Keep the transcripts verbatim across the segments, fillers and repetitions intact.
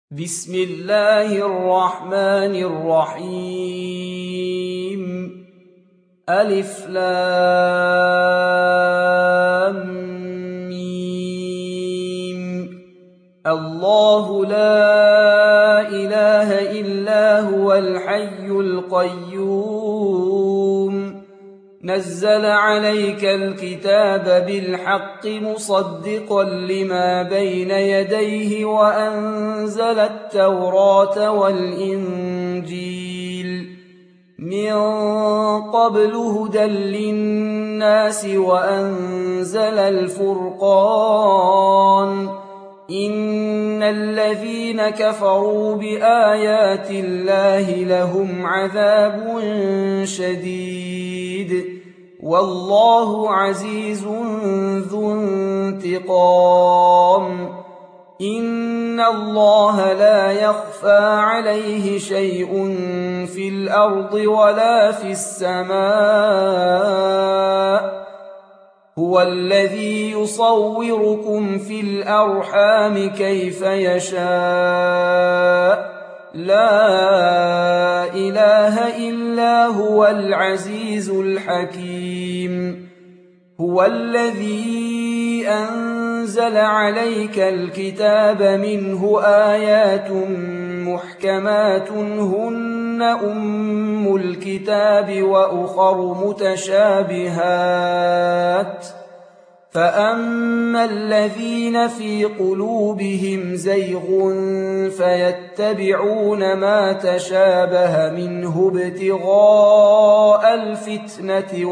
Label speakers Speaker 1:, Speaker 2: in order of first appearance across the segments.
Speaker 1: بسم الله الرحمن الرحيم. ألف لام ميم. الله لا إله إلا هو الحي القيوم نزل عليك الكتاب بالحق مصدقا لما بين يديه وأنزل التوراة والإنجيل من قبل هدى للناس وأنزل الفرقان إن الذين كفروا بآيات الله لهم عذاب شديد والله عزيز ذو انتقام. إن الله لا يخفى عليه شيء في الأرض ولا في السماء هو الذي يصوركم في الأرحام كيف يشاء لا إله إلا هو العزيز الحكيم. هو الذي أنزل عليك الكتاب منه آيات محكمات هن أم الكتاب وأخر متشابهات فأما الذين في قلوبهم زيغ فيتبعون ما تشابه منه ابتغاء الفتنة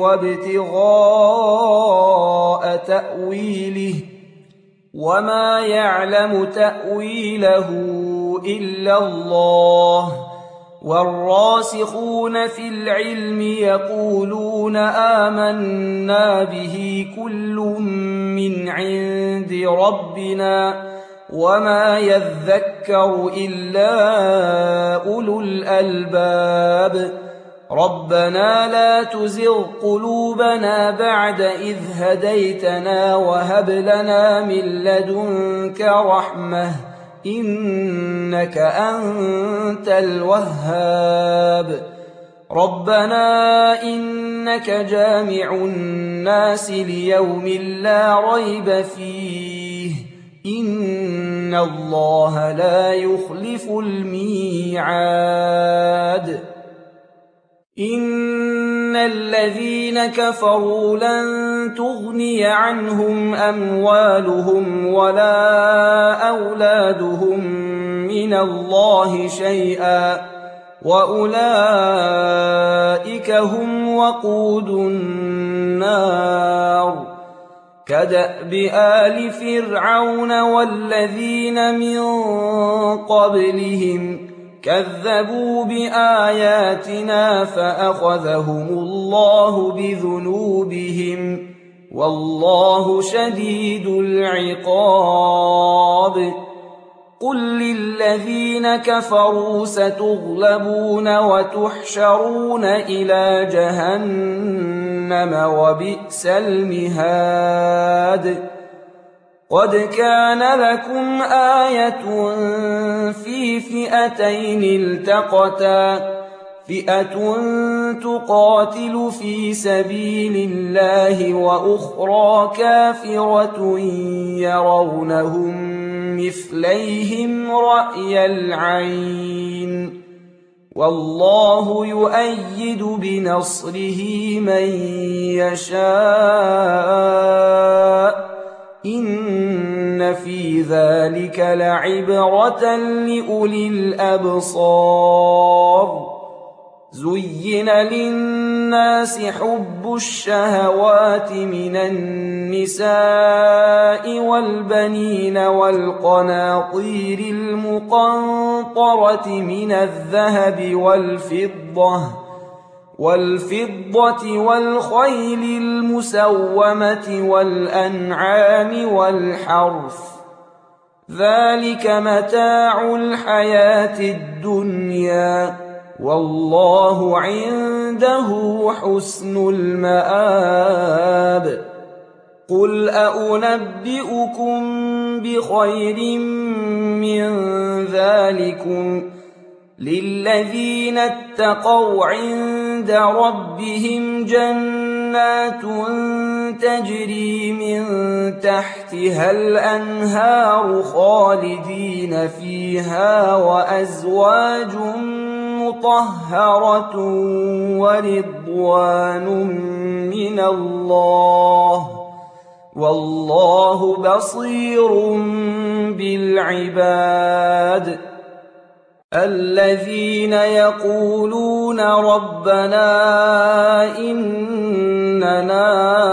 Speaker 1: وابتغاء تأويله وما يعلم تأويله إلا الله والراسخون في العلم يقولون آمنا به كل من عند ربنا وما يذكر إلا أولو الألباب. ربنا لا تزغ قلوبنا بعد إذ هديتنا وهب لنا من لدنك رحمة إنك أنت الوهاب. ربنا إنك جامع الناس ليوم لا ريب فيه إن الله لا يخلف الميعاد. إن الذين كفروا لن تغني عنهم أموالهم ولا أولادهم من الله شيئا وأولئك هم وقود النار. كدأب آل فرعون والذين من قبلهم كذبوا بآياتنا فأخذهم الله بذنوبهم والله شديد العقاب. قل للذين كفروا ستغلبون وتحشرون إلى جهنم وبئس المهاد. قد كان لكم آية في فئتين التقتا فئة تقاتل في سبيل الله وأخرى كافرة يرونهم مثليهم رأي العين والله يؤيد بنصره من يشاء إن في ذلك لعبرة لأولي الأبصار. زين للناس حب الشهوات من النساء والبنين والقناطير المقنطرة من الذهب والفضة والفضة والخيل المسومة والأنعام والحرث ذلك متاع الحياة الدنيا والله عنده حسن المآب. قل أأنبئكم بخير من ذلكم للذين اتقوا عند ربهم جنات تجري من تحتها الأنهار خالدين فيها وأزواج مطهرة ورضوان من الله والله بصير بالعباد الذين يقولون ربنا إننا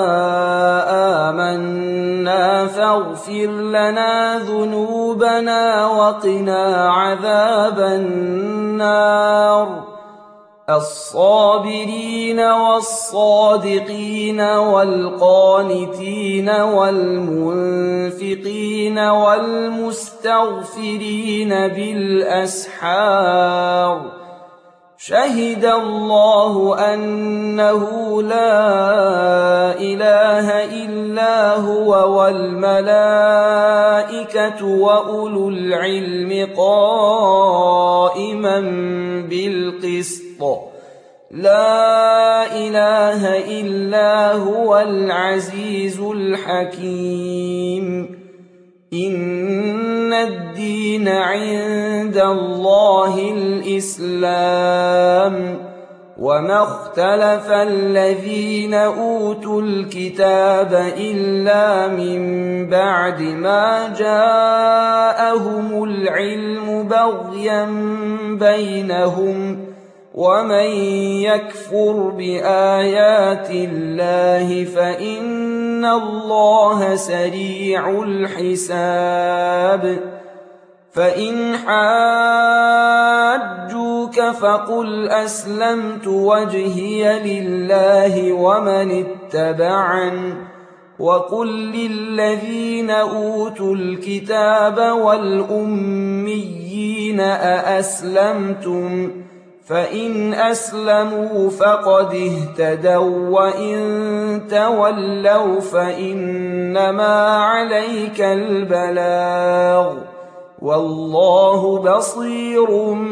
Speaker 1: آمنا فاغفر لنا ذنوبنا وقنا عذاب النار الصابرين والصادقين والقانتين والمنفقين والمستغفرين بالأسحار شهد الله أنه لا إله إلا هو والملائكة وأولو العلم قائما بالقسط لا إله إلا هو العزيز الحكيم إن الدين عند الله الإسلام وما اختلف الذين أوتوا الكتاب إلا من بعد ما جاءهم العلم بغيا بينهم ومن يكفر بآيات الله فإن الله سريع الحساب فإن حاجوك فقل أسلمت وجهي لله ومن اتبعن وقل للذين أوتوا الكتاب والأميين أأسلمتم فإن أسلموا فقد اهتدوا وإن تولوا فإنما عليك البلاغ والله بصير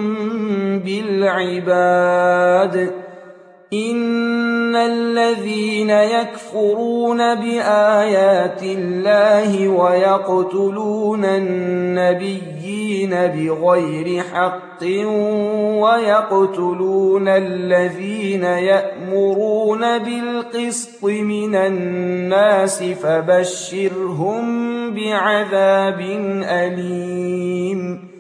Speaker 1: بالعباد إن الذين يكفرون بآيات الله ويقتلون النبيين بغير حق ويقتلون الذين يأمرون بالقسط من الناس فبشرهم بعذاب أليم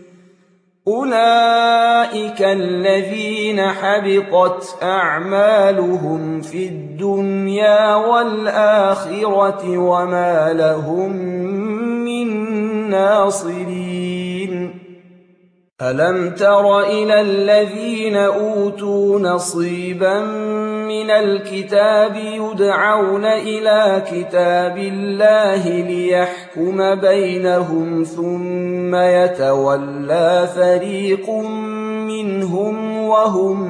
Speaker 1: أولئك الذين حبطت أعمالهم في الدنيا والآخرة وما لهم من ناصرين ألم تر إلى الذين أوتوا نصيبا من الكتاب يدعون إلى كتاب الله ليحكم بينهم ثم يتولى فريق منهم وهم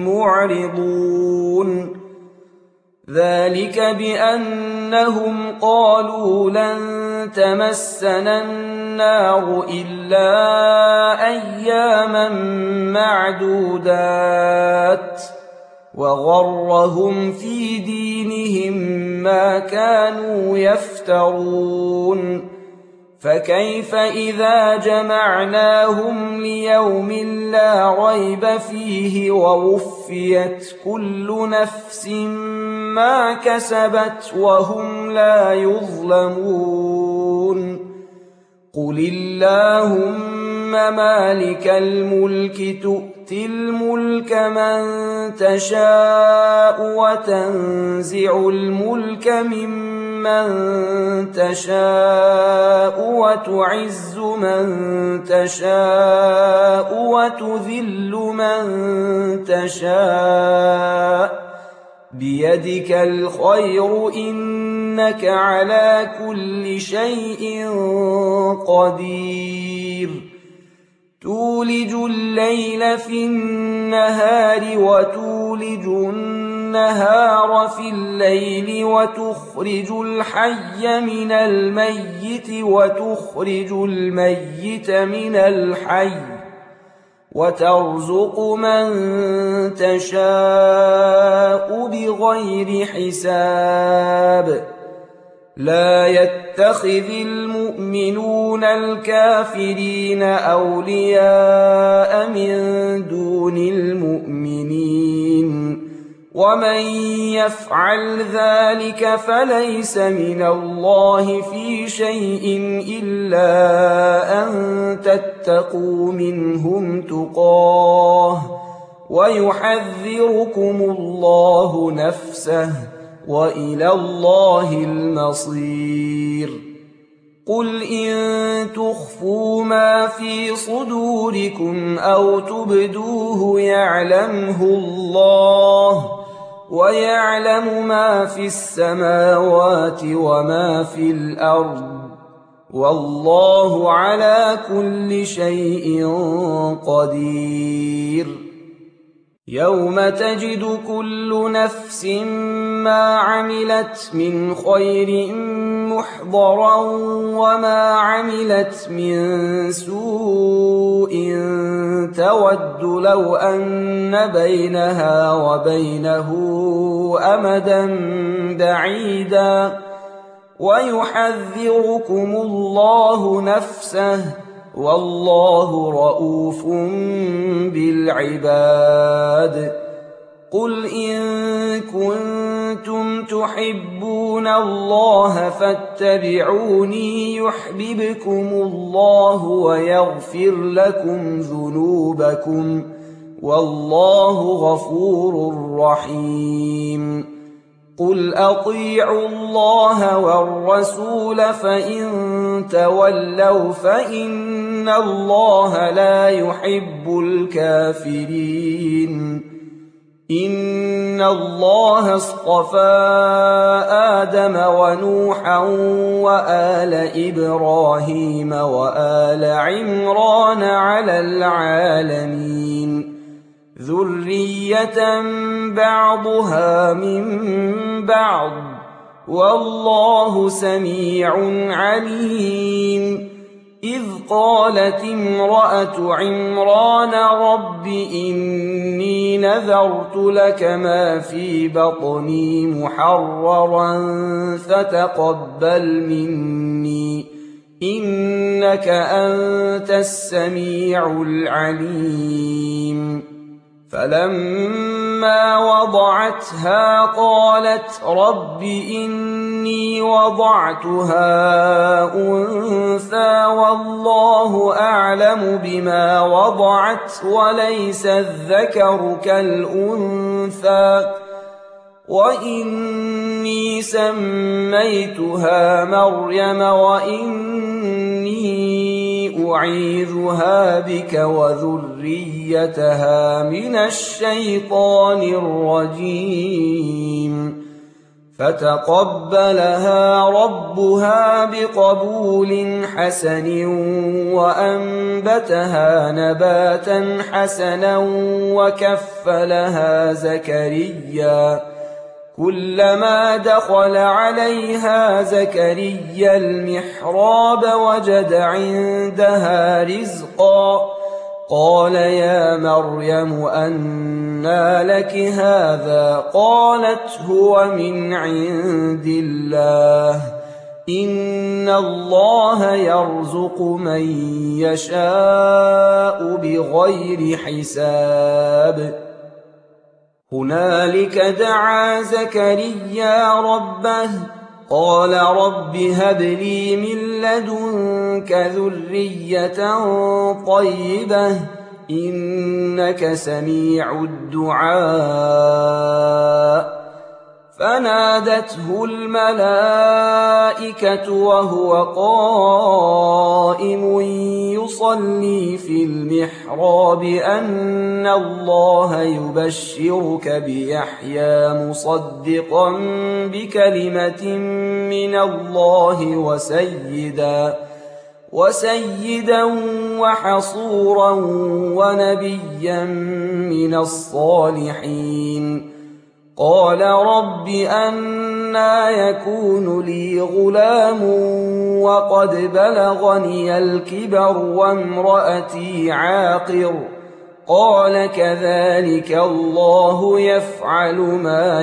Speaker 1: معرضون ذلك بأنهم قالوا لن تمسنا النار إلا أياما معدودات وغرهم في دينهم ما كانوا يفترون فكيف إذا جمعناهم ليوم لا ريب فيه ووفيت كل نفس ما كسبت وهم لا يظلمون قل اللهم مالك الملك تؤتي الملك من تشاء وتنزع الملك ممن تشاء وتعز من تشاء وتذل من تشاء بيدك الخير إنك على كل شيء قدير تولج الليل في النهار وتولج النهار النهار في الليل وتخرج الحي من الميت وتخرج الميت من الحي وترزق من تشاء بغير حساب لا يتخذ المؤمنون الكافرين أولياء من دون المؤمنين ومن يفعل ذلك فليس من الله في شيء إلا أن تتقوا منهم تقاه ويحذركم الله نفسه وإلى الله المصير قل إن تخفوا ما في صدوركم أو تبدوه يعلمه الله ويعلم ما في السماوات وما في الأرض والله على كل شيء قدير يوم تجد كل نفس ما عملت من خير محضرا وما عملت من سوء تود لو أن بينها وبينه أمدا بعيدا ويحذركم الله نفسه والله رؤوف بالعباد قل إن كنتم تحبون الله فاتبعوني يحببكم الله ويغفر لكم ذنوبكم والله غفور رحيم قل أطيعوا الله والرسول فإن تولوا فإن الله لا يحب الكافرين إن الله اصطفى آدم ونوحا وآل إبراهيم وآل عمران على العالمين ذرية بعضها من بعض والله سميع عليم إذ قالت امرأة عمران رب إني نذرت لك ما في بطني محررا فتقبل مني إنك أنت السميع العليم فلما وضعتها قالت رب إني وضعتها أنثى والله أعلم بما وضعت وليس الذكر كالأنثى وإني سميتها مريم وإني أعيذها بك وذريتها من الشيطان الرجيم فتقبلها ربها بقبول حسن وأنبتها نباتا حسنا وكفلها زكريا كلما دخل عليها زكريا المحراب وجد عندها رزقا قال يا مريم أنى لك هذا قالت هو من عند الله إن الله يرزق من يشاء بغير حساب هنالك دعا زكريا ربه قال رب هب لي من لدنك ذرية طيبة إنك سميع الدعاء فنادته الملائكة وهو قائم يصلي في المحراب أن الله يبشرك بيحيى مصدقا بكلمة من الله وسيدا وسيدا وحصورا ونبيا من الصالحين قال رب أنى يكون لي غلام وقد بلغني الكبر وامرأتي عاقر قال كذلك الله يفعل ما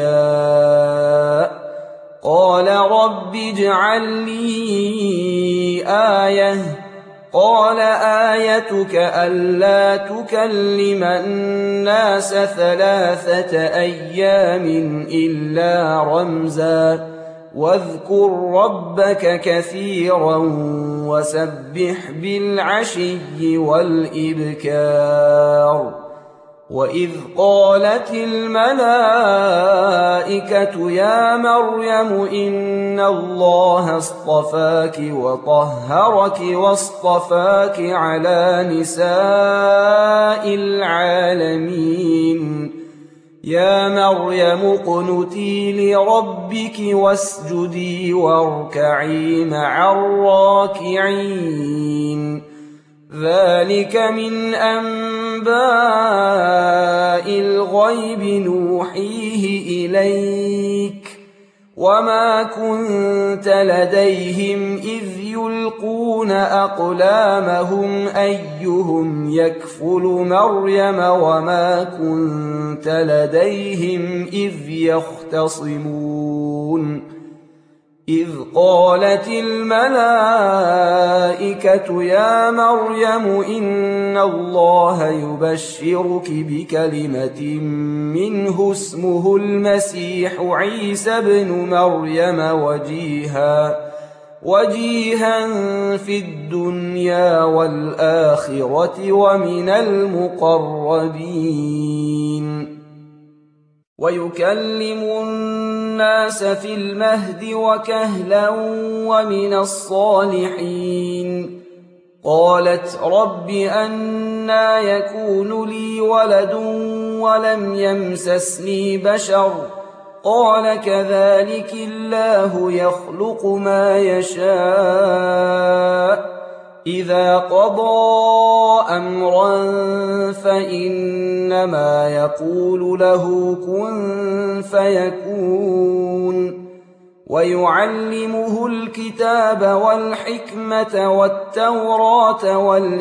Speaker 1: يشاء قال رب اجعل لي آية قال آيتك ألا تكلم الناس ثلاثة أيام إلا رمزا واذكر ربك كثيرا وسبح بالعشي والإبكار وإذ قالت الملائكة يا مريم إن الله اصطفاك وطهرك واصطفاك على نساء العالمين يا مريم اقنتي لربك واسجدي واركعي مع الراكعين ذلك من أنباء الغيب نوحيه إليك وما كنت لديهم إذ يلقون أقلامهم أيهم يكفل مريم وما كنت لديهم إذ يختصمون إذ قالت الملائكة يا مريم إن الله يبشرك بكلمة منه اسمه المسيح عيسى ابن مريم وجيها وجيها في الدنيا والآخرة ومن المقربين ويكلم الناس في المهد وكهلا ومن الصالحين قالت رب أنى يكون لي ولد ولم يمسسني بشر قال كذلك الله يخلق ما يشاء إذا قضى أمرا فإنما يقول له كن فيكون ويعلمه الكتاب والحكمة والتوراة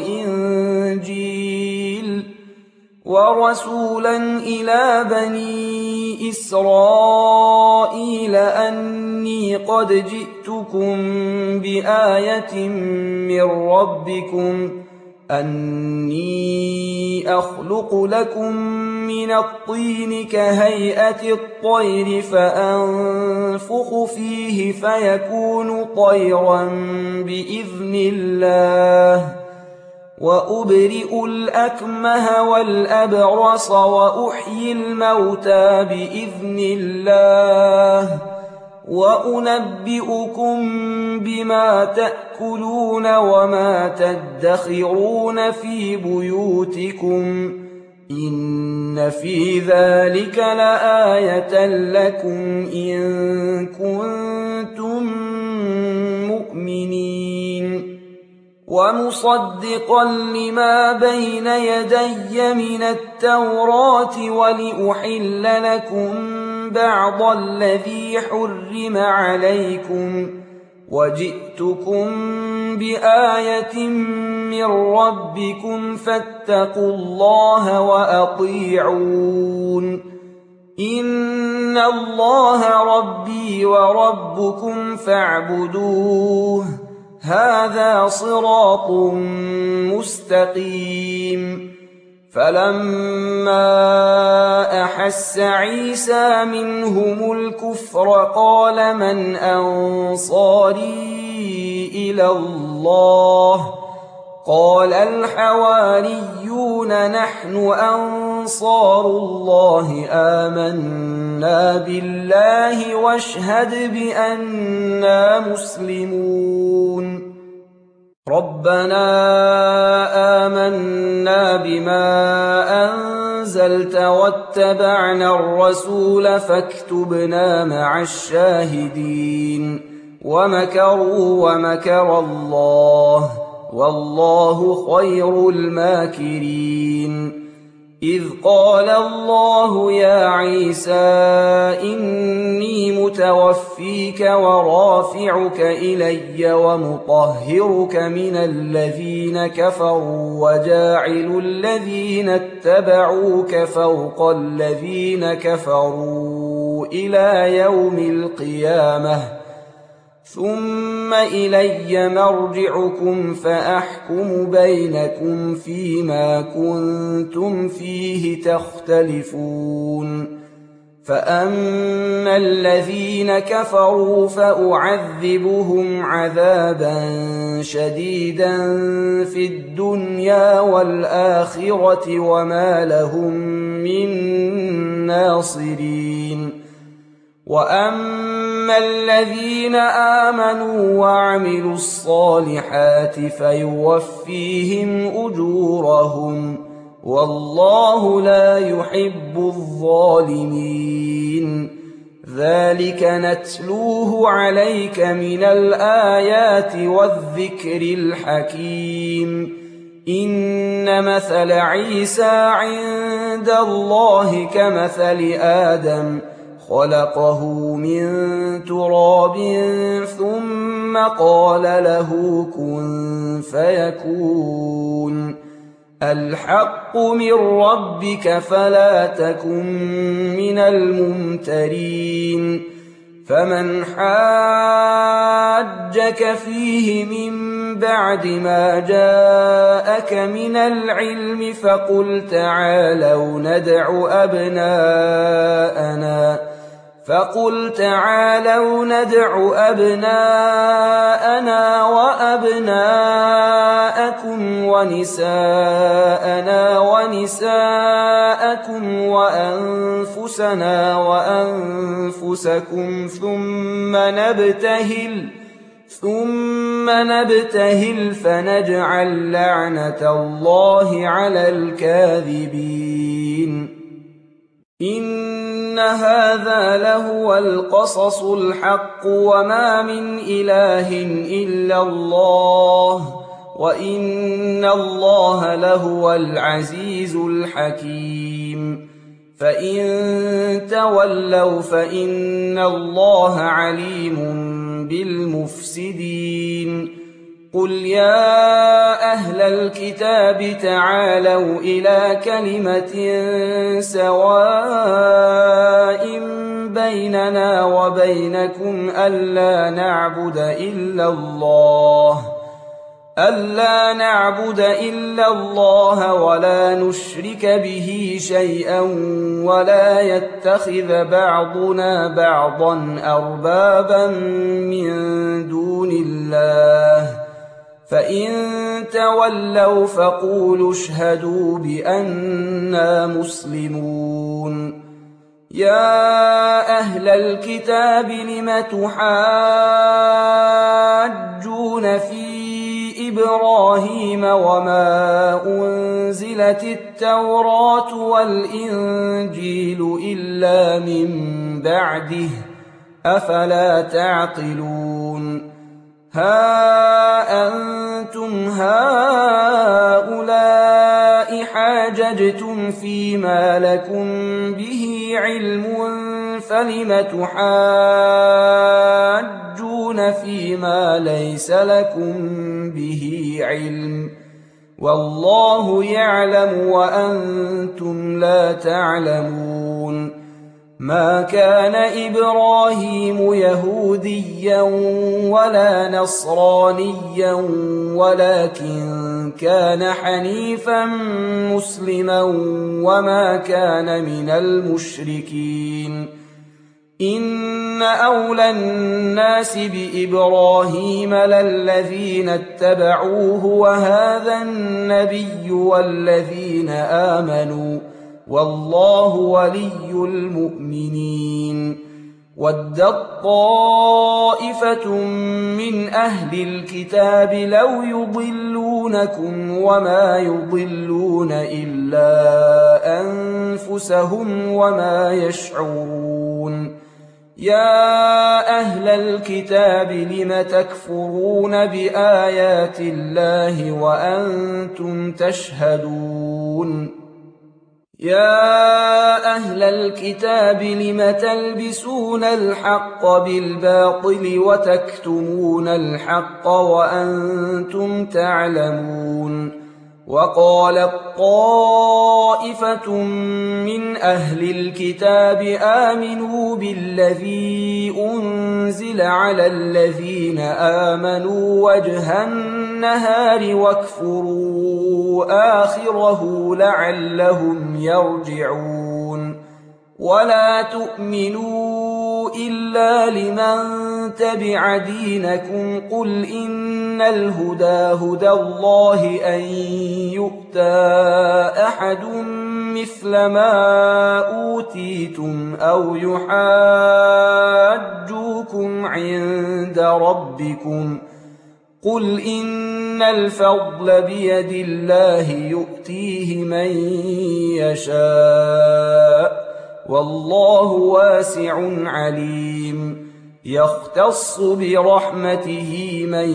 Speaker 1: والإنجيل ورسولا إلى بني إسرائيل أني قد جئتكم بآية من ربكم أني أخلق لكم من الطين كهيئة الطير فأنفخ فيه فيكون طيرا بإذن الله وأبرئ الأكمه والأبرص وأحيي الموتى بإذن الله وأنبئكم بما تأكلون وما تدخرون في بيوتكم إن في ذلك لآية لكم إن كنتم مؤمنين ومصدقا لما بين يدي من التوراة ولأحل لكم بعض الذي حرم عليكم وجئتكم بآية من ربكم فاتقوا الله وأطيعون إن الله ربي وربكم فاعبدوه هذا صراط مستقيم فلما أحس عيسى منهم الكفر قال من أنصاري إلى الله قال الحواريون نحن أنصار الله آمنا بالله واشهد بأننا مسلمون ربنا آمنا بما أنزلت واتبعنا الرسول فاكتبنا مع الشاهدين ومكروا ومكر الله والله خير الماكرين إذ قال الله يا عيسى إني متوفيك ورافعك إلي ومطهرك من الذين كفروا وجاعل الذين اتبعوك فوق الذين كفروا إلى يوم القيامة ثم إلي مرجعكم فأحكم بينكم فيما كنتم فيه تختلفون فأما الذين كفروا فأعذبهم عذابا شديدا في الدنيا والآخرة وما لهم من ناصرين وأما الذين آمنوا وعملوا الصالحات فيوفيهم أجورهم والله لا يحب الظالمين ذلك نتلوه عليك من الآيات والذكر الحكيم إن مثل عيسى عند الله كمثل آدم خلقه من تراب ثم قال له كن فيكون الحق من ربك فلا تكن من الممترين فمن حاجك فيه من بعد ما جاءك من العلم فقل تعالوا ندع أبناءنا فقل تعالوا ندع أبناءنا وأبناءكم ونساءنا ونساءكم وأنفسنا وأنفسكم ثم نبتهل ثم نبتهل فنجعل لعنة الله على الكاذبين إن هذا لهو القصص الحق وما من إله إلا الله وإن الله لهو العزيز الحكيم فإن تولوا فإن الله عليم بالمفسدين قل يا أهل الكتاب تعالوا إلى كلمة سواء بيننا وبينكم ألا نعبد إلا الله ألا نعبد إلا الله ولا نشرك به شيئا ولا يتخذ بعضنا بعضا أربابا من دون الله فإن تولوا فقولوا اشهدوا بأننا مسلمون يا أهل الكتاب لم تحاجون في إبراهيم وما أنزلت التوراة والإنجيل إلا من بعده أفلا تعقلون ها أنتم هؤلاء حاججتم فيما لكم به علم فلم تحاجون فيما ليس لكم به علم والله يعلم وأنتم لا تعلمون ما كان إبراهيم يهوديا ولا نصرانيا ولكن كان حنيفا مسلما وما كان من المشركين إن أولى الناس بإبراهيم للذين اتبعوه وهذا النبي والذين آمنوا والله ولي المؤمنين ودت طائفة من أهل الكتاب لو يضلونكم وما يضلون إلا أنفسهم وما يشعرون يا أهل الكتاب لم تكفرون بآيات الله وأنتم تشهدون يا أهل الكتاب لم تلبسون الحق بالباطل وتكتمون الحق وأنتم تعلمون وقالت طائفة من أهل الكتاب آمنوا بالذي أنزل على الذين آمنوا وجه النهار واكفروا آخره لعلهم يرجعون ولا تؤمنوا إلا لمن تبع دينكم قل إن الهدى هدى الله أن يؤتى أحد مثل ما أوتيتم أو يحاجوكم عند ربكم قل إن الفضل بيد الله يؤتيه من يشاء والله واسع عليم يختص برحمته من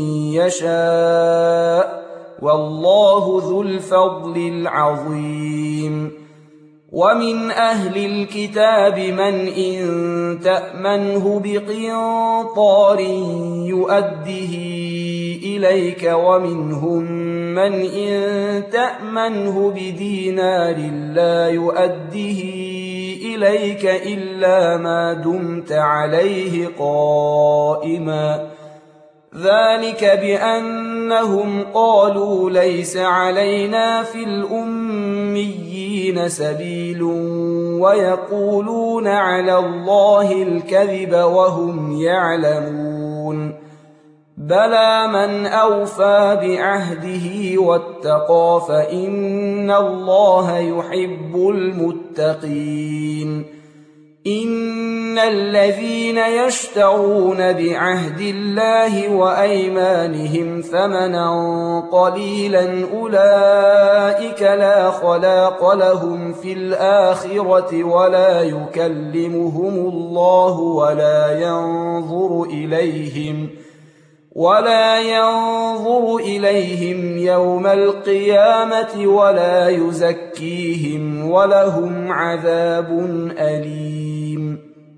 Speaker 1: يشاء والله ذو الفضل العظيم ومن أهل الكتاب من إن تأمنه بقنطار يؤده إليك ومنهم من إن تأمنه بدينار لا يؤده إليك إلا ما دمت عليه قائما ذلك بأنهم قالوا ليس علينا في الأميين سبيل ويقولون على الله الكذب وهم يعلمون بلى من أوفى بعهده واتقى فإن الله يحب المتقين إن الذين يشترون بعهد الله وأيمانهم ثمنا قليلا أولئك لا خلاق لهم في الآخرة ولا يكلمهم الله ولا ينظر إليهم ولا ينظر إليهم يوم القيامة ولا يزكيهم ولهم عذاب أليم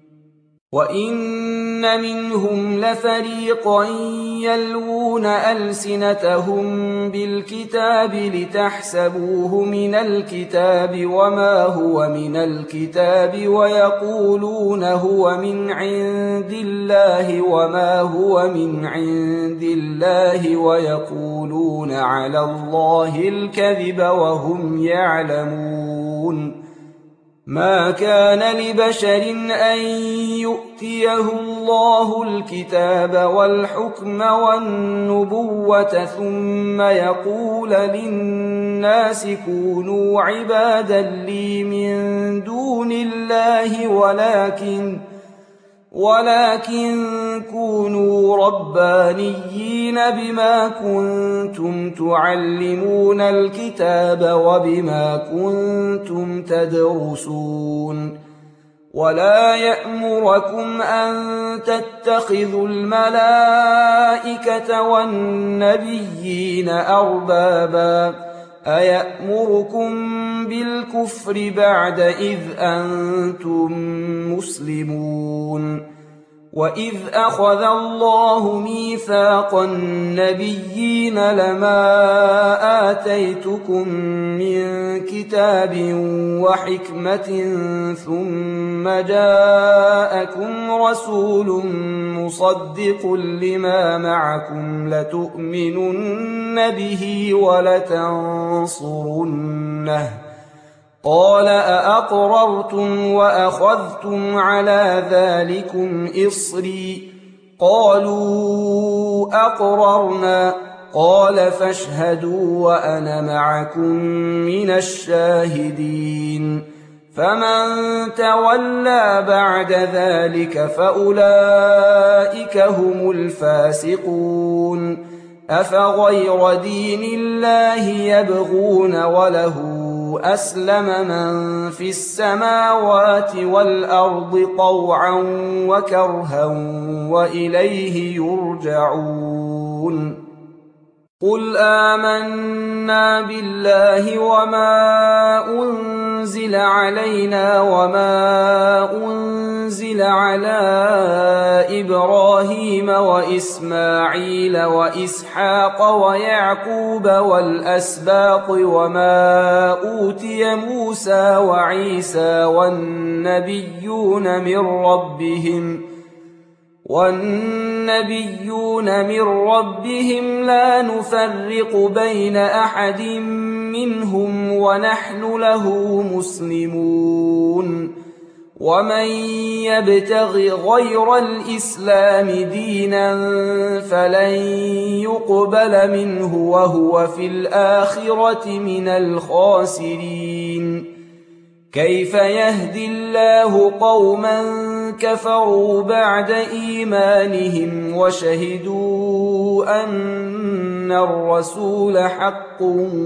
Speaker 1: وإن منهم لفريقا يلوون ألسنتهم بالكتاب لتحسبوه من الكتاب وما هو من الكتاب ويقولون هو من عند الله وما هو من عند الله ويقولون على الله الكذب وهم يعلمون ما كان لبشر أن يؤتيه الله الكتاب والحكم والنبوة ثم يقول للناس كونوا عبادا لي من دون الله ولكن ولكن كونوا ربانيين بما كنتم تعلمون الكتاب وبما كنتم تدرسون ولا يأمركم أن تتخذوا الملائكة والنبيين أربابا أيأمركم بالكفر بعد إذ أنتم مسلمون وإذ أخذ الله ميثاق النبيين لما آتيتكم من كتاب وحكمة ثم جاءكم رسول مصدق لما معكم لتؤمنن به ولتنصرنه قال أأقررتم وأخذتم على ذلكم إصري قالوا أقررنا قال فاشهدوا وأنا معكم من الشاهدين فمن تولى بعد ذلك فأولئك هم الفاسقون أفغير دين الله يبغون وله أسلم من في السماوات والأرض طوعا وكرها وإليه يرجعون قل آمنا بالله وما أنزل علينا وما أنزل على إبراهيم وإسماعيل وإسحاق ويعقوب والأسباط وما أوتي موسى وعيسى والنبيون من ربهم والنبيون من ربهم لا نفرق بين أحد منهم ونحن له مسلمون ومن يبتغ غير الإسلام دينا فلن يقبل منه وهو في الآخرة من الخاسرين كيف يهدي الله قوما كفروا بعد إيمانهم وشهدوا أن الرسول حق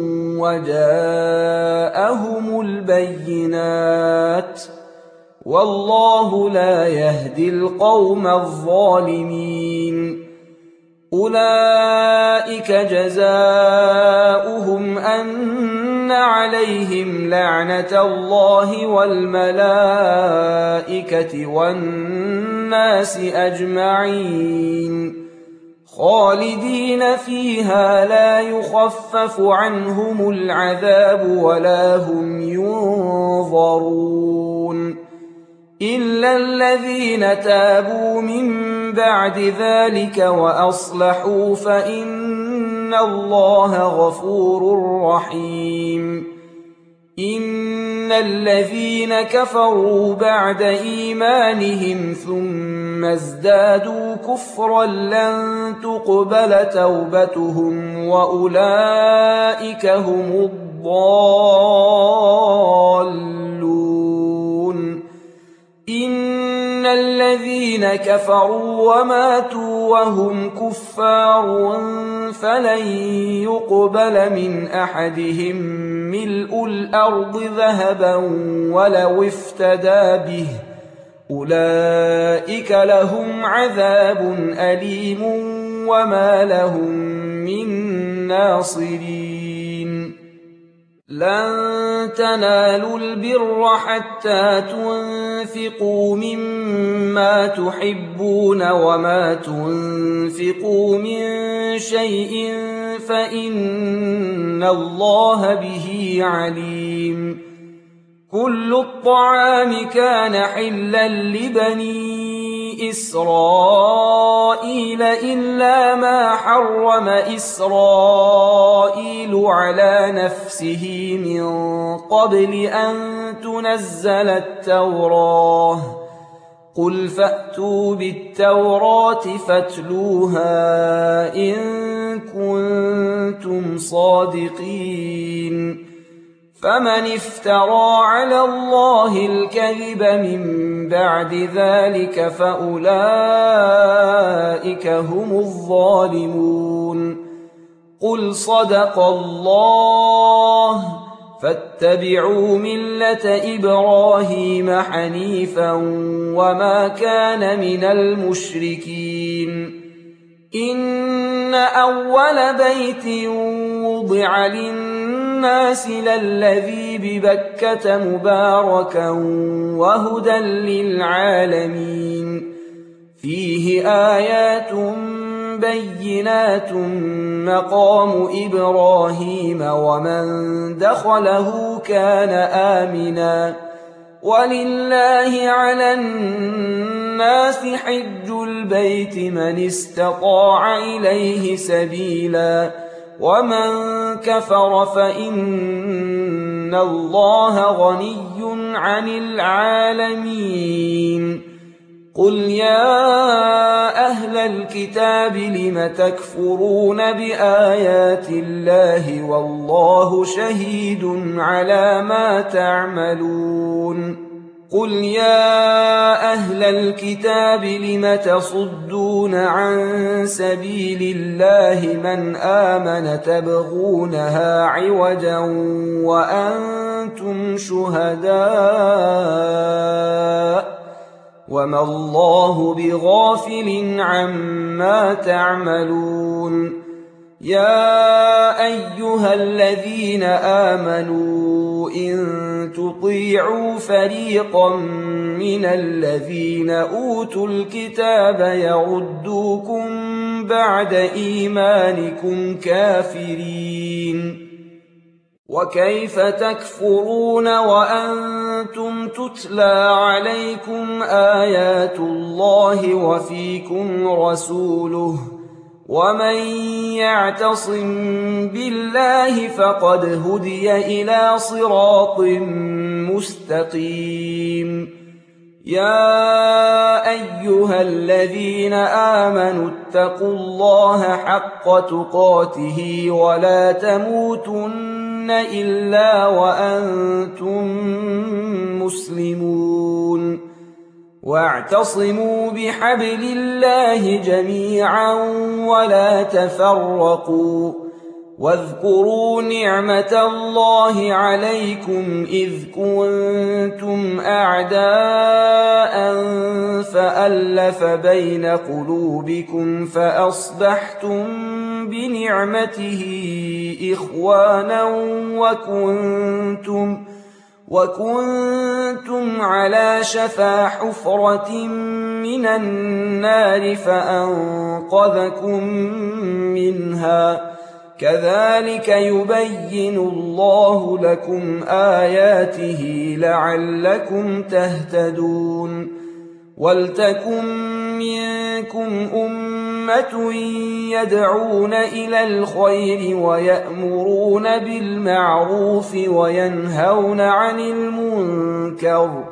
Speaker 1: وجاءهم البينات والله لا يهدي القوم الظالمين أولئك جزاؤهم أن عليهم لعنة الله والملائكة والناس أجمعين خالدين فيها لا يخفف عنهم العذاب ولا هم ينظرون إلا الذين تابوا من بعد ذلك وأصلحوا فإن الله غفور رحيم إن الذين كفروا بعد إيمانهم ثم ازدادوا كفرا لن تقبل توبتهم وأولئك هم الضالون إن الذين كفروا وماتوا وهم كفار فلن يقبل من أحدهم ملء الأرض ذهبا ولو افتدى به أولئك لهم عذاب أليم وما لهم من ناصرين لن تنالوا البر حتى تنفقوا مما تحبون وما تنفقوا من شيء فإن الله به عليم كل الطعام كان حلا لبني إسرائيل إلا ما حرم إسرائيل على نفسه من قبل أن تنزل التوراة قل فأتوا بالتوراة فاتلوها إن كنتم صادقين فمن افترى على الله الكذب من بعد ذلك فأولئك هم الظالمون قل صدق الله فاتبعوا ملة إبراهيم حنيفا وما كان من المشركين إن أول بيت وضع للناس للذي ببكة مباركا وهدى للعالمين فيه آيات بينات مقام إبراهيم ومن دخله كان آمنا ولله على الناس حج البيت من استطاع إليه سبيلا ومن كفر فإن الله غني عن العالمين قل يا أهل الكتاب لم تكفرون بآيات الله والله شهيد على ما تعملون قل يا أهل الكتاب لم تصدون عن سبيل الله من آمن تبغونها عوجا وأنتم شهداء وما الله بغافل عما تعملون يا أيها الذين آمنوا إن تطيعوا فريقا من الذين أوتوا الكتاب يردوكم بعد إيمانكم كافرين وكيف تكفرون وأنتم تتلى عليكم آيات الله وفيكم رسوله ومن يعتصم بالله فقد هدي إلى صراط مستقيم يا أيها الذين آمنوا اتقوا الله حق تقاته ولا تموتن إلا وأنتم مسلمون واعتصموا بحبل الله جميعا ولا تفرقوا واذكروا نعمة الله عليكم إذ كنتم أعداء فألف بين قلوبكم فأصبحتم بنعمته إخوانا وكنتم وكنتم على شفا حفرة من النار فأنقذكم منها كذلك يبين الله لكم آياته لعلكم تهتدون ولتكن منكم أمة يدعون إلى الخير ويأمرون بالمعروف وينهون عن المنكر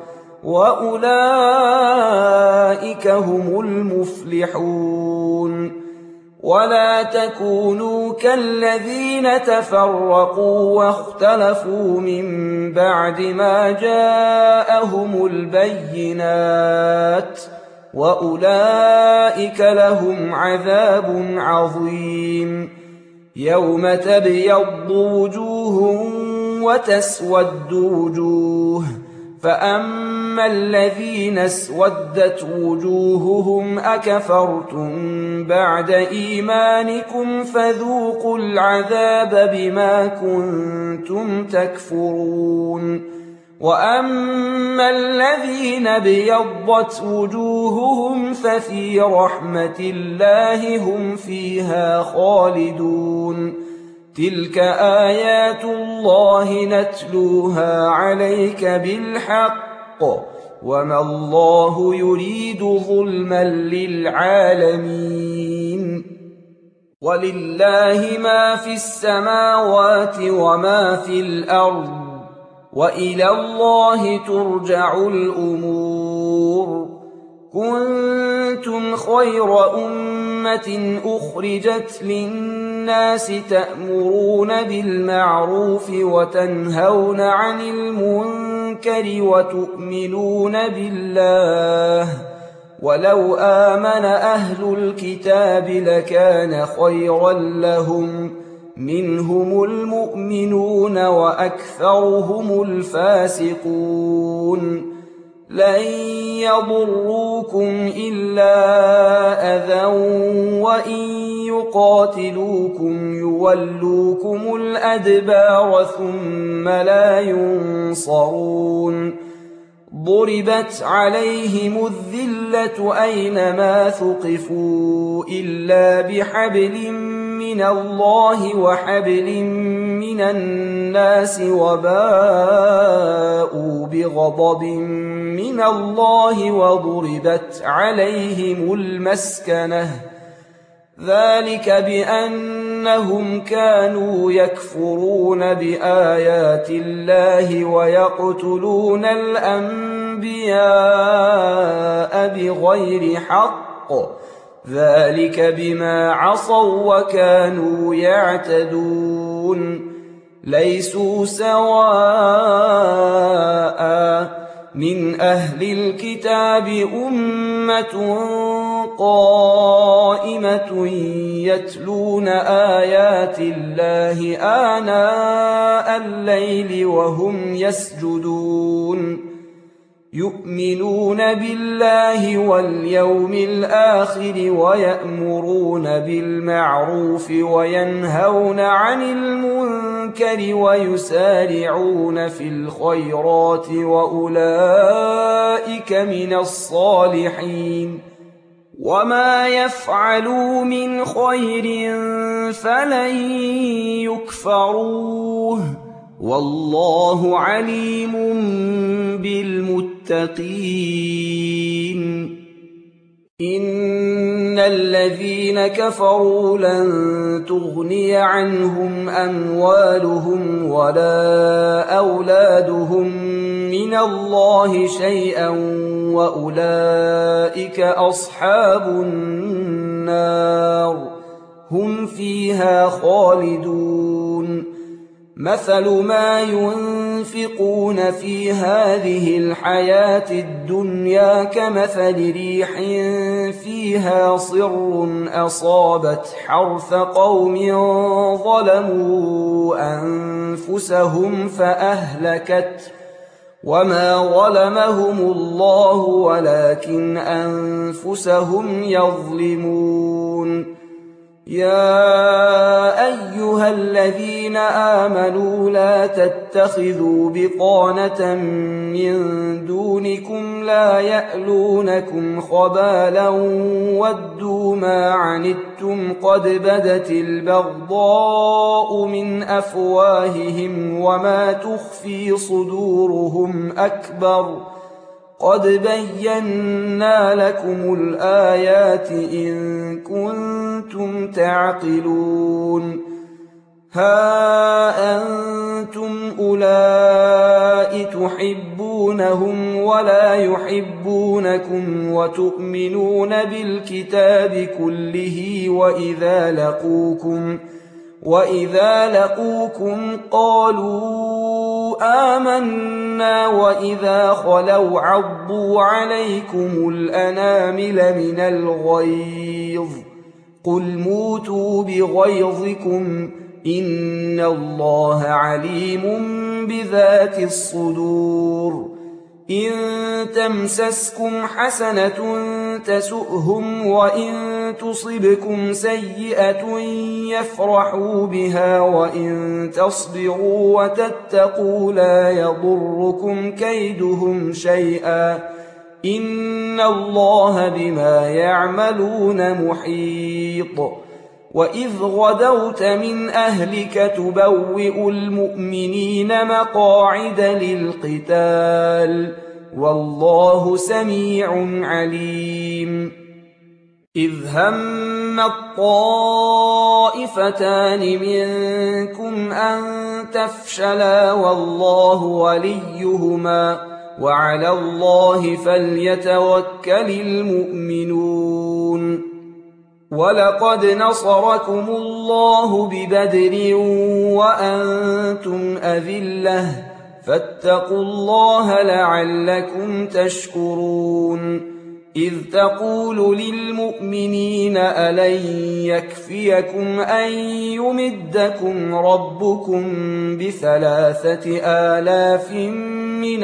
Speaker 1: وأولئك هم المفلحون ولا تكونوا كالذين تفرقوا واختلفوا من بعد ما جاءهم البينات وأولئك لهم عذاب عظيم يوم تبيض وجوه وتسود وجوه فأما الذين اسودت وجوههم أكفرتم بعد إيمانكم فذوقوا العذاب بما كنتم تكفرون وأما الذين بيضت وجوههم ففي رحمة الله هم فيها خالدون تلك آيات الله نتلوها عليك بالحق وما الله يريد ظلما للعالمين ولله ما في السماوات وما في الأرض وإلى الله ترجع الأمور كنتم خير أمة أخرجت للناس تأمرون بالمعروف وتنهون عن المنكر وتؤمنون بالله ولو آمن أهل الكتاب لكان خيرا لهم منهم المؤمنون وأكثرهم الفاسقون لن يضروكم إلا أذى وإن يقاتلوكم يولوكم الأدبار ثم لا ينصرون ضربت عليهم الذلة أينما ثقفوا إلا بحبل من الله وحبل من الناس وباءوا بغضب من الله وضربت عليهم المسكنة ذلك بأنهم كانوا يكفرون بآيات الله ويقتلون الأنبياء بغير حق ذلك بما عصوا وكانوا يعتدون ليسوا سواء من أهل الكتاب أمة قائمة يتلون آيات الله آناء الليل وهم يسجدون يؤمنون بالله واليوم الآخر ويأمرون بالمعروف وينهون عن المنكر ويسارعون في الخيرات وأولئك من الصالحين وما يفعلوا من خير فلن يكفروه والله عليم بالمتقين. إن الذين كفروا لن تغني عنهم أموالهم ولا أولادهم من الله شيئا وأولئك أصحاب النار هم فيها خالدون. مثل ما ينفقون في هذه الحياة الدنيا كمثل ريح فيها صر أصابت حرث قوم ظلموا أنفسهم فأهلكت وما ظلمهم الله ولكن أنفسهم يظلمون. يا أيها الذين آمنوا لا تتخذوا بطانة من دونكم لا يألونكم خبالا ودوا ما عنتم قد بدت البغضاء من أفواههم وما تخفي صدورهم أكبر قد بينا لكم الآيات إن كنتم تعقلون. ها أنتم أولئك تحبونهم ولا يحبونكم وتؤمنون بالكتاب كله وإذا لقوكم وإذا لقوكم قالوا آمنا وإذا خلوا عضوا عليكم الأنامل من الغيظ قل موتوا بغيظكم إن الله عليم بذات الصدور. إن تمسسكم حسنة تسؤهم وإن تصبكم سيئة يفرحوا بها وإن تصبروا وتتقوا لا يضركم كيدهم شيئا إن الله بما يعملون محيط. وإذ غدوت من أهلك تبوئ المؤمنين مقاعد للقتال والله سميع عليم. إذ هم الطائفتان منكم أن تفشلا والله وليهما وعلى الله فليتوكل المؤمنون. ولقد نصركم الله ببدر وأنتم أذلة فاتقوا الله لعلكم تشكرون. إذ تقول للمؤمنين ألن يكفيكم أن يمدكم ربكم بثلاثة آلاف من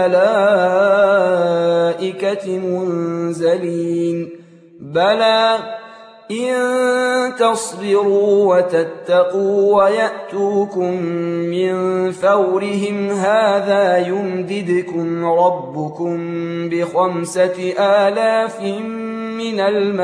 Speaker 1: الملائكة منزلين بلى إن تصبروا وتتقوا ويأتوكم من فورهم هذا يمددكم ربكم بخمسة آلاف من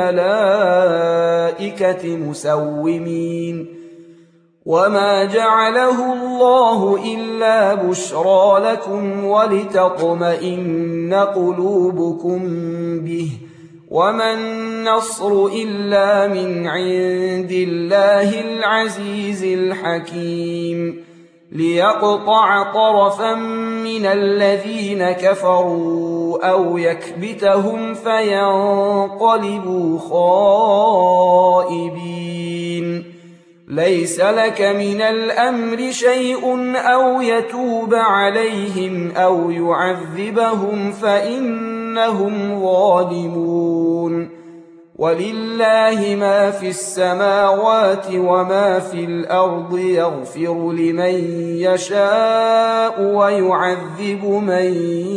Speaker 1: الملائكة مسومين. وما جعله الله إلا بشرى لكم ولتطمئن قلوبكم به وما النصر إلا من عند الله العزيز الحكيم. ليقطع طرفا من الذين كفروا أو يكبتهم فينقلبوا خائبين. ليس لك من الأمر شيء أو يتوب عليهم أو يعذبهم فإنهم ظالمون. ولله ما في السماوات وما في الأرض يغفر لمن يشاء ويعذب من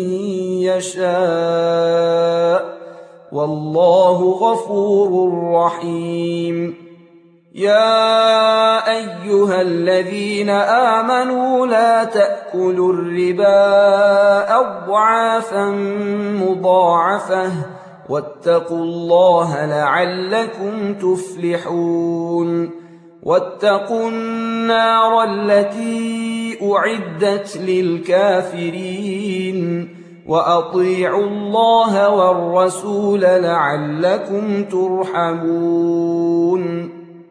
Speaker 1: يشاء والله غفور رحيم يا أيها الذين آمنوا لا تأكلوا الربا أضعافا مضاعفة واتقوا الله لعلكم تفلحون واتقوا النار التي أعدت للكافرين وأطيعوا الله والرسول لعلكم ترحمون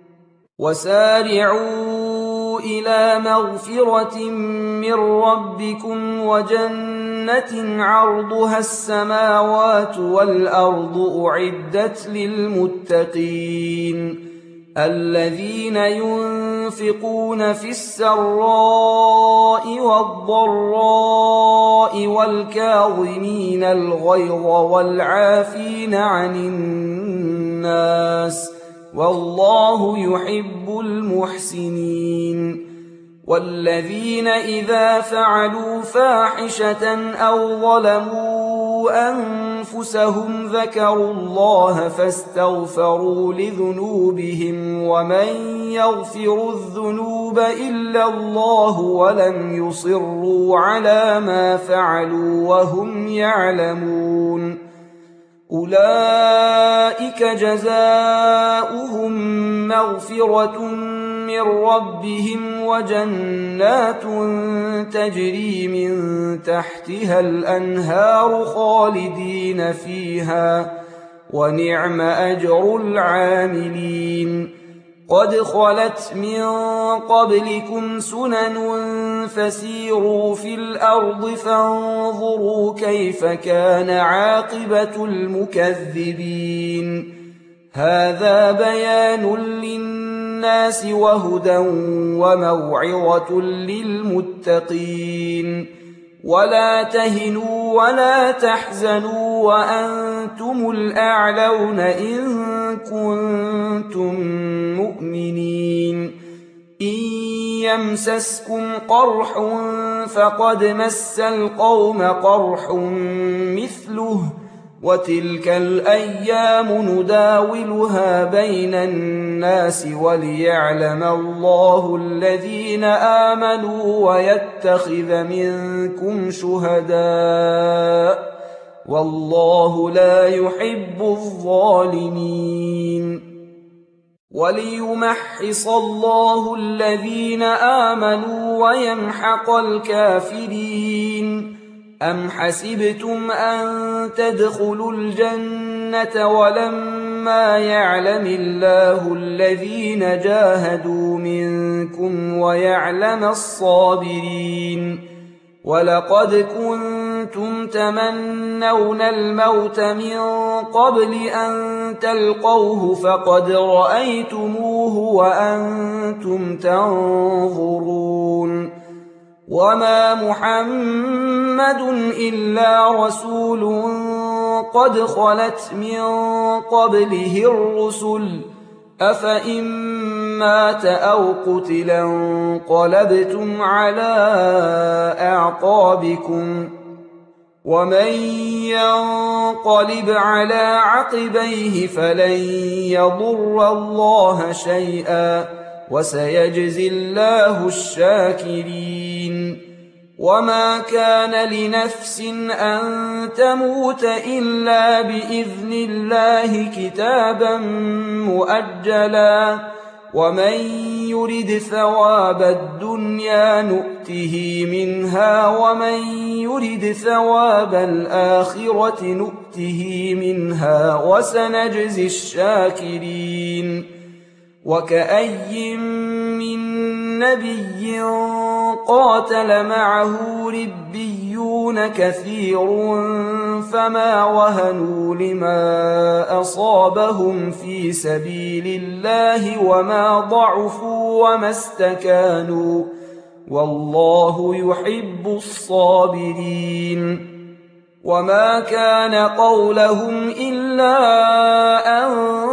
Speaker 1: وسارعوا إلى مغفرة من ربكم وجنة عرضها السماوات والأرض أعدت للمتقين الذين ينفقون في السراء والضراء والكاظمين الغيظ والعافين عن الناس والله يحب المحسنين والذين إذا فعلوا فاحشة أو ظلموا أنفسهم ذكروا الله فاستغفروا لذنوبهم ومن يغفر الذنوب إلا الله ولم يصروا على ما فعلوا وهم يعلمون أولئك جزاؤهم مغفرة من ربهم وجنات تجري من تحتها الأنهار خالدين فيها ونعم أجر العاملين قد خلت من قبلكم سنن فسيروا في الأرض فانظروا كيف كان عاقبة المكذبين هذا بيان للناس وهدى وموعظة للمتقين ولا تهنوا ولا تحزنوا وأنتم الأعلون إن كنتم مؤمنين إن يمسسكم قرح فقد مس القوم قرح مثله وتلك الأيام نداولها بين الناس وليعلم الله الذين آمنوا ويتخذ منكم شهداء والله لا يحب الظالمين وليمحص الله الذين آمنوا ويمحق الكافرين أم حسبتم أن تدخلوا الجنة ولما يعلم الله الذين جاهدوا منكم ويعلم الصابرين ولقد كنتم تمنون الموت من قبل أن تلقوه فقد رأيتموه وأنتم تنظرون وما محمد إلا رسول قد خلت من قبله الرسل أفإن مات أو قتلا انقلبتم على أعقابكم ومن ينقلب على عقبيه فلن يضر الله شيئا وسيجزي الله الشاكرين وما كان لنفس أن تموت إلا بإذن الله كتابا مؤجلا ومن يرد ثواب الدنيا نؤته منها ومن يرد ثواب الآخرة نؤته منها وسنجزي الشاكرين وكأي من نبي قاتل معه ربيون كثير فما وهنوا لما أصابهم في سبيل الله وما ضعفوا وما استكانوا والله يحب الصابرين وما كان قولهم إلا أن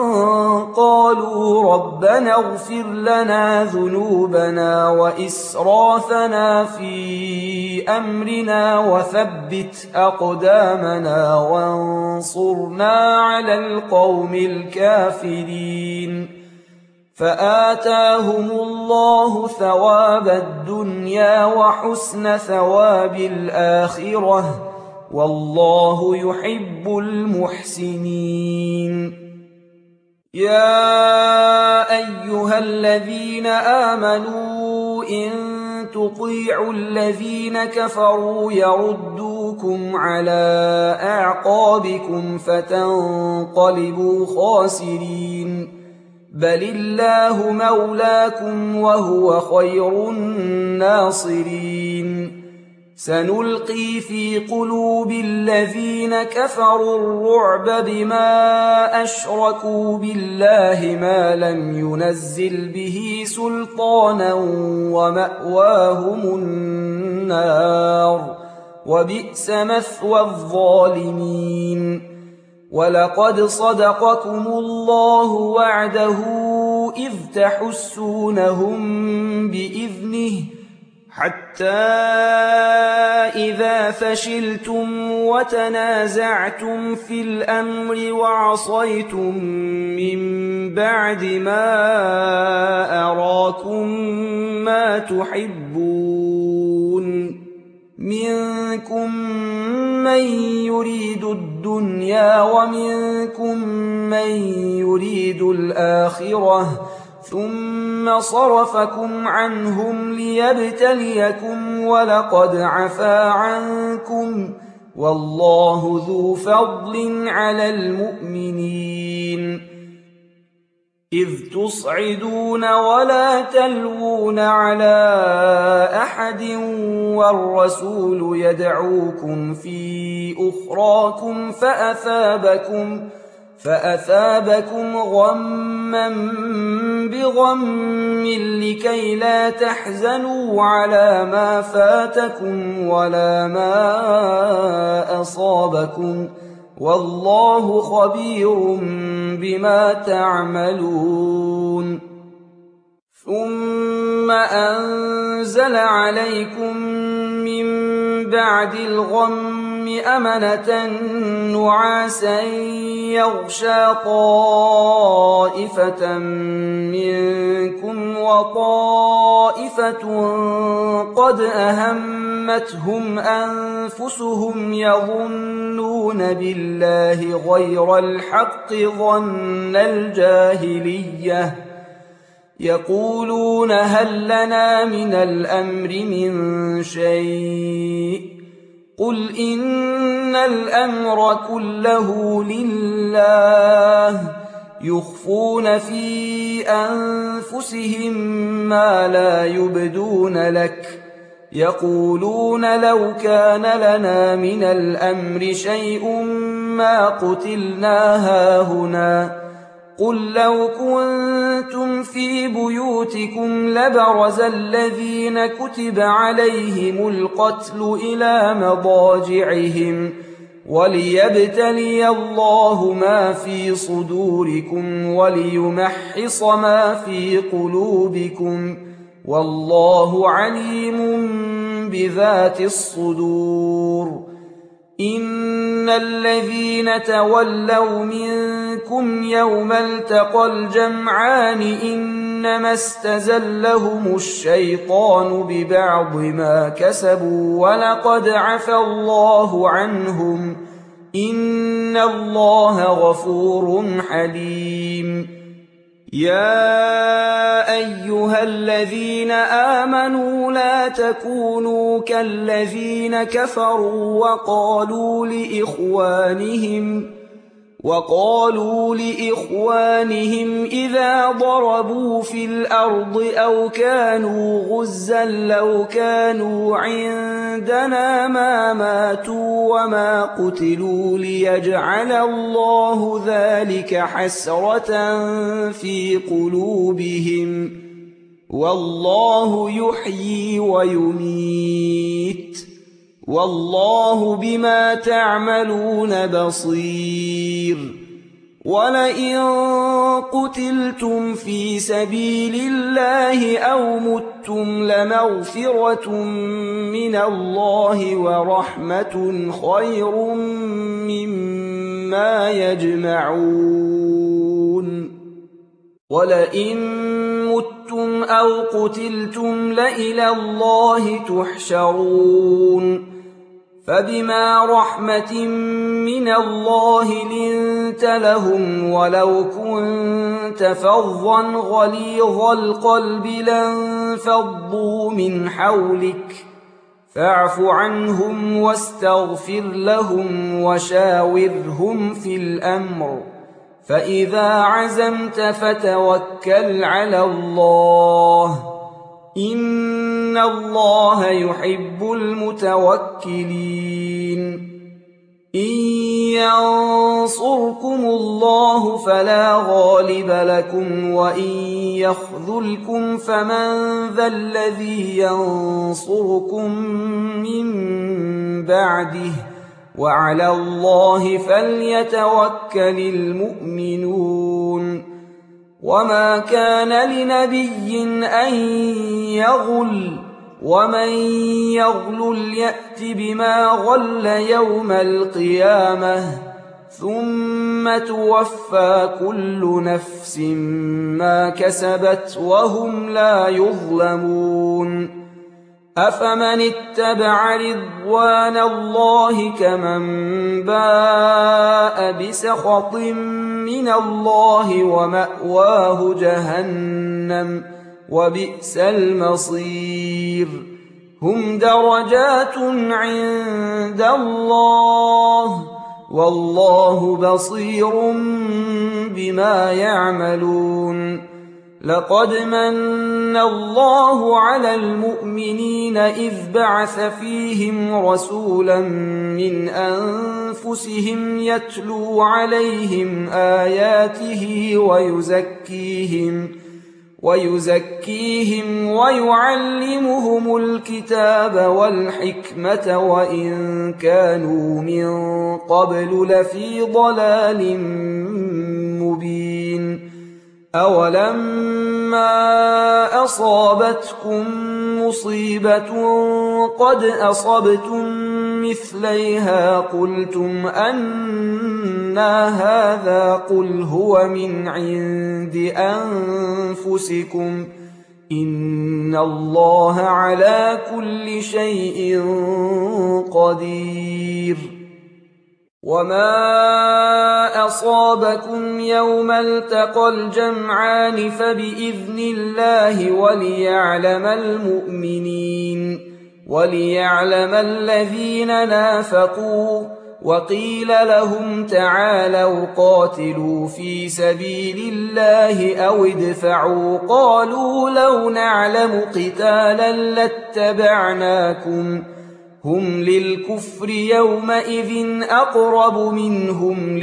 Speaker 1: قالوا ربنا اغفر لنا ذنوبنا وإسرافنا في أمرنا وثبت أقدامنا وانصرنا على القوم الكافرين فآتاهم الله ثواب الدنيا وحسن ثواب الآخرة والله يحب المحسنين. يا أيها الذين آمنوا إن تطيعوا الذين كفروا يردوكم على أعقابكم فتنقلبوا خاسرين بل الله مولاكم وهو خير الناصرين. سنلقي في قلوب الذين كفروا الرعب بما أشركوا بالله ما لم ينزل به سلطانا ومأواهم النار وبئس مثوى الظالمين. ولقد صدقكم الله وعده إذ تحسونهم بإذنه حتى إذا فشلتم وتنازعتم في الأمر وعصيتم من بعد ما أراكم ما تحبون منكم من يريد الدنيا ومنكم من يريد الآخرة ثم صرفكم عنهم ليبتليكم ولقد عفا عنكم والله ذو فضل على المؤمنين. إذ تصعدون ولا تلوون على أحد والرسول يدعوكم في أخراكم فأثابكم فأثابكم غما بغم لكي لا تحزنوا على ما فاتكم ولا ما أصابكم والله خبير بما تعملون. ثم أنزل عليكم من بعد الغم أمنة نعاسا يغشى طائفة منكم وطائفة قد أهمتهم أنفسهم يظنون بالله غير الحق ظن الجاهلية يقولون هل لنا من الأمر من شيء قل إن الأمر كله لله يخفون في أنفسهم ما لا يبدون لك يقولون لو كان لنا من الأمر شيء ما قتلنا هاهنا قل لو كنتم في بيوتكم لبرز الذين كتب عليهم القتل إلى مضاجعهم وليبتلي الله ما في صدوركم وليمحص ما في قلوبكم والله عليم بذات الصدور. إن الذين تولوا منكم يوم التقى الجمعان إنما استزلهم الشيطان ببعض ما كسبوا ولقد عفى الله عنهم إن الله غفور حليم. يا أيها الذين آمنوا لا تكونوا كالذين كفروا وقالوا لإخوانهم وقالوا لإخوانهم إذا ضربوا في الأرض أو كانوا غزا لو كانوا عندنا ما ماتوا وما قتلوا ليجعل الله ذلك حسرة في قلوبهم والله يحيي ويميت والله بما تعملون بصير. وَلَئِن قُتِلْتُمْ فِي سَبِيلِ اللَّهِ أَوْ مُتُّمْ لَمَغْفِرَةٌ مِّنَ اللَّهِ وَرَحْمَةٌ خَيْرٌ مِّمَّا يَجْمَعُونَ وَلَئِن مُّتُّمْ أَوْ قُتِلْتُمْ لَإِلَى اللَّهِ تُحْشَرُونَ فَبِمَا رَحْمَةٍ مِّنَ اللَّهِ لِنتَ لَهُمْ وَلَوْ كُنتَ فَظًّا غَلِيظَ الْقَلْبِ لَانفَضُّوا مِنْ حَوْلِكَ فَاعْفُ عَنْهُمْ وَاسْتَغْفِرْ لَهُمْ وَشَاوِرْهُمْ فِي الْأَمْرِ فَإِذَا عَزَمْتَ فَتَوَكَّلْ عَلَى اللَّهِ إِنَّ اللَّهَ يُحِبُّ الْمُتَوَكِّلِينَ إِن يَنصُرْكُمُ اللَّهُ فَلَا غَالِبَ لَكُمْ وَإِن يَخْذُلْكُمْ فَمَن ذَا الَّذِي يَنصُرُكُم مِّن بَعْدِهِ وَعَلَى اللَّهِ فَلْيَتَوَكَّلِ الْمُؤْمِنُونَ وَمَا كَانَ لِنَبِيٍّ أَن يَغُلَّ وَمَن يَغْلُلْ يَأْتِ بِمَا غَلَّ يَوْمَ الْقِيَامَةِ ثُمَّ تُوَفَّىٰ كُلُّ نَفْسٍ مَّا كَسَبَتْ وَهُمْ لَا يُظْلَمُونَ أَفَمَنِ اتَّبَعَ رِضْوَانَ اللَّهِ كَمَن بَاءَ بِسَخَطٍ مِّنَ اللَّهِ وَمَأْوَاهُ جَهَنَّمُ وَبِئْسَ الْمَصِيرُ هُمْ دَرَجَاتٌ عِندَ اللَّهِ وَاللَّهُ بَصِيرٌ بِمَا يَعْمَلُونَ لَقَدْ مَنَّ اللَّهُ عَلَى الْمُؤْمِنِينَ إِذْ بَعَثَ فِيهِمْ رَسُولًا مِّنْ أَنفُسِهِمْ يَتْلُو عَلَيْهِمْ آيَاتِهِ وَيُزَكِّيهِمْ وَيُزَكِّيهِمْ وَيُعَلِّمُهُمُ الْكِتَابَ وَالْحِكْمَةَ وَإِن كَانُوا مِن قَبْلُ لَفِي ضَلَالٍ مُّبِينٍ أَوَلَمَّا أَصَابَتْكُم مُّصِيبَةٌ قَدْ أَصَبْتُم مِّثْلَيْهَا قُلْتُمْ أَنَّىٰ هَٰذَا قُلْ هُوَ مِنْ عِندِ أَنفُسِكُمْ إِنَّ اللَّهَ عَلَىٰ كُلِّ شَيْءٍ قَدِيرٌ وَمَا أَصَابَكُمْ يَوْمَ الْتَقَى الْجَمْعَانِ فَبِإِذْنِ اللَّهِ وَلِيَعْلَمَ الْمُؤْمِنِينَ وَلِيَعْلَمَ الَّذِينَ نَافَقُوا وَقِيلَ لَهُمْ تَعَالَوْا قَاتِلُوا فِي سَبِيلِ اللَّهِ أَوِ ادْفَعُوا قَالُوا لَوْ نَعْلَمُ قِتَالًا لَّاتَّبَعْنَاكُمْ هُمْ لِلْكُفْرِ يَوْمَئِذٍ أَقْرَبُ مِنْهُمْ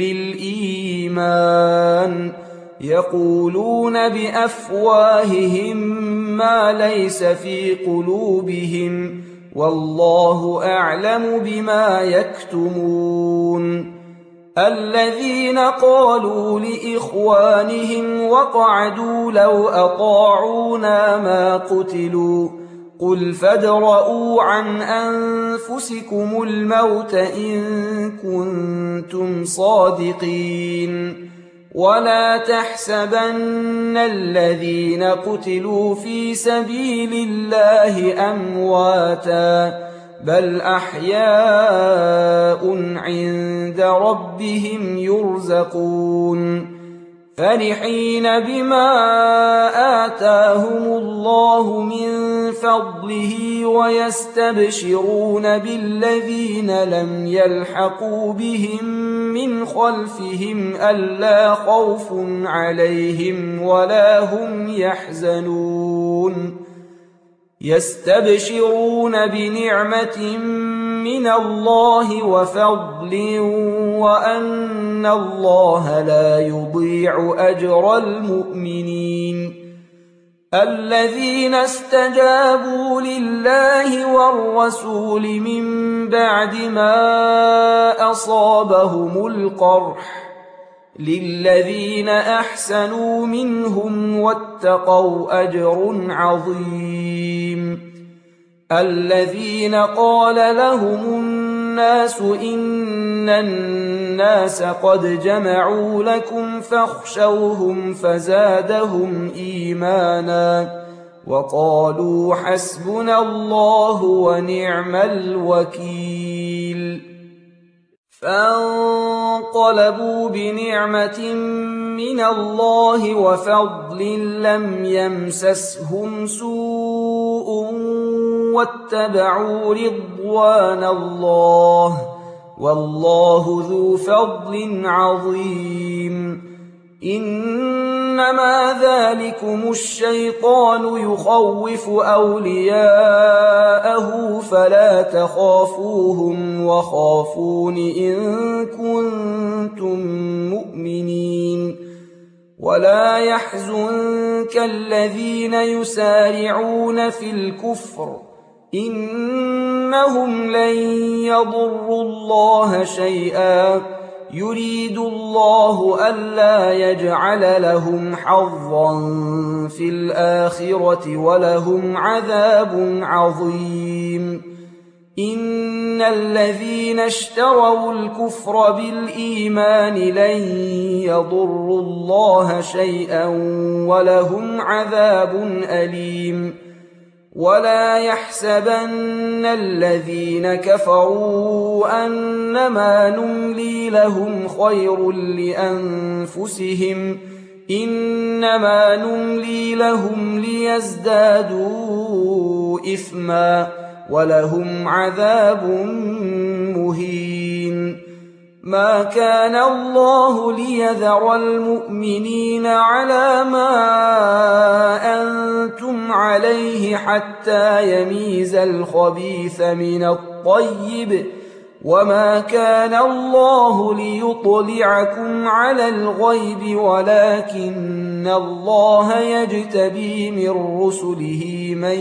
Speaker 1: لِلْإِيمَانِ يَقُولُونَ بِأَفْوَاهِهِم مَّا لَيْسَ فِي قُلُوبِهِمْ وَاللَّهُ أَعْلَمُ بِمَا يَكْتُمُونَ الَّذِينَ قَالُوا لِإِخْوَانِهِمْ وَقَعَدُوا لَوْ أَطَاعُونَا مَا قُتِلُوا قُلْ فَادْرَءُوا عَنْ أَنفُسِكُمُ الْمَوْتَ إِن كُنتُمْ صَادِقِينَ وَلَا تَحْسَبَنَّ الَّذِينَ قُتِلُوا فِي سَبِيلِ اللَّهِ أَمْوَاتًا بَلْ أَحْيَاءٌ عِندَ رَبِّهِمْ يُرْزَقُونَ فَرِحِينَ بِمَا آتَاهُمُ اللَّهُ مِن فَضْلِهِ وَيَسْتَبْشِرُونَ بِالَّذِينَ لَمْ يَلْحَقُوا بِهِم مِّنْ خَلْفِهِمْ أَلَّا خَوْفٌ عَلَيْهِمْ وَلَا هُمْ يَحْزَنُونَ يَسْتَبْشِرُونَ بِنِعْمَةٍ مِّنَ اللَّهِ وَفَضْلٍ وَأَنَّ اللَّهَ لَا يُضِيعُ أَجْرَ الْمُؤْمِنِينَ الَّذِينَ اسْتَجَابُوا لِلَّهِ وَالرَّسُولِ مِن بَعْدِ مَا أَصَابَهُمُ الْقَرْحُ للذين أحسنوا منهم واتقوا أجر عظيم الذين قال لهم الناس إن الناس قد جمعوا لكم فاخشوهم فزادهم إيمانا وقالوا حسبنا الله ونعم الوكيل فانقلبوا بنعمة من الله وفضل لم يمسسهم سوء واتبعوا رضوان الله والله ذو فضل عظيم إنما ذلكم الشيطان يخوف أولياءه فلا تخافوهم وخافون إن كنتم مؤمنين ولا يحزنك الذين يسارعون في الكفر إنهم لن يضروا الله شيئا يريد الله ألا يجعل لهم حظا في الآخرة ولهم عذاب عظيم إن الذين اشتروا الكفر بالإيمان لن يضروا الله شيئا ولهم عذاب أليم ولا يحسبن الذين كفروا أنما نملي لهم خير لأنفسهم إنما نملي لهم ليزدادوا إثما ولهم عذاب مهين ما كان الله ليذر المؤمنين على ما أنتم عليه حتى يميز الخبيث من الطيب وما كان الله ليطلعكم على الغيب ولكن الله يجتبي من رسله من